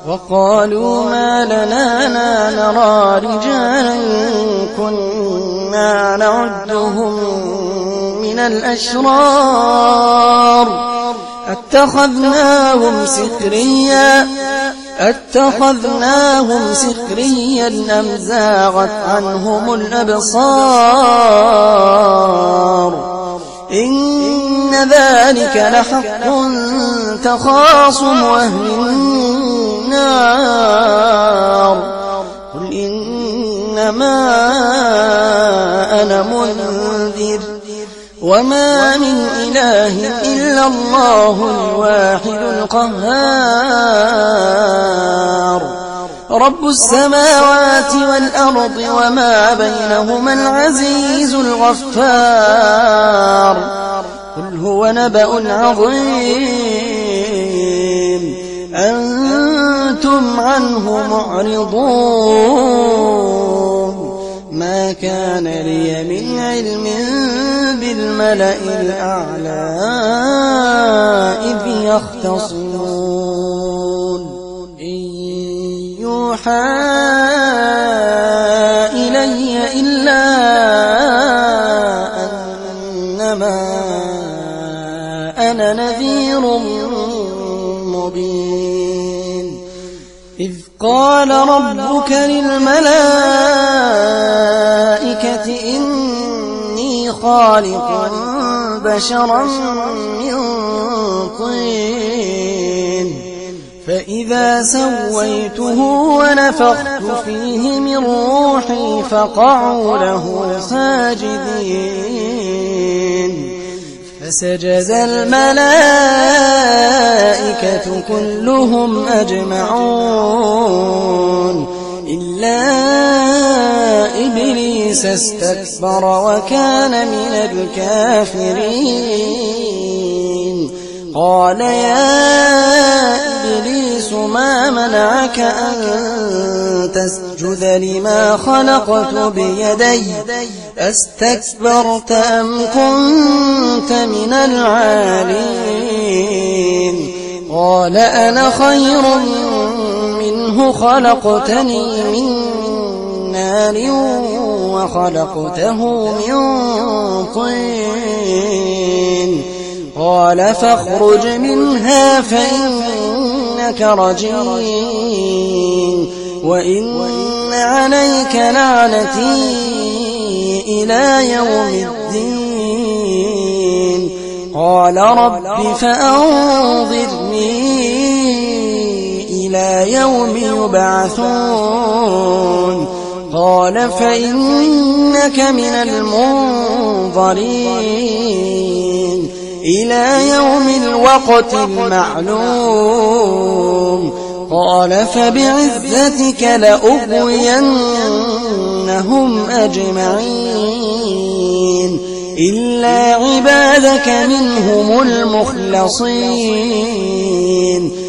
وقالوا ما لنا لا نرى رجالا كنا نعدهم من الأشرار أتخذناهم سخريا أم زاغت عنهم الأبصار إن ذلك لحق تخاصم أهل النار قل إنما أنا منذر وما من إله إلا الله الواحد القهار رب السماوات والأرض وما بينهما العزيز الغفار قل هو نبأ عظيم أنتم عنه معرضون ما كان لي من علم بالملأ الأعلى إذ يختصمون إن يوحى إلي إلا أنما أنا نذير مبين إذ قال ربك للملائكة إني خالق بشرا من طين فإذا سويته ونفخت فيه من روحي فقعوا له ساجدين فسجد الملائكة كلهم أجمعون إلا إبليس استكبر وكان من الكافرين قال يا إبليس ما منعك أن تسجد لما خلقت بيدي أستكبرت أم كنت من العالين قال أنا خير منه خلقتني من نار وخلقته من طين قال فاخرج منها فإنك رجيم وإن عليك لعنتي إلى يوم الدين قال رب فأنظرني إلى يوم يبعثون قال فإنك من المنظرين إلى يوم الوقت المعلوم قال فبعزتك لأغوينهم أجمعين إلا عبادك منهم المخلصين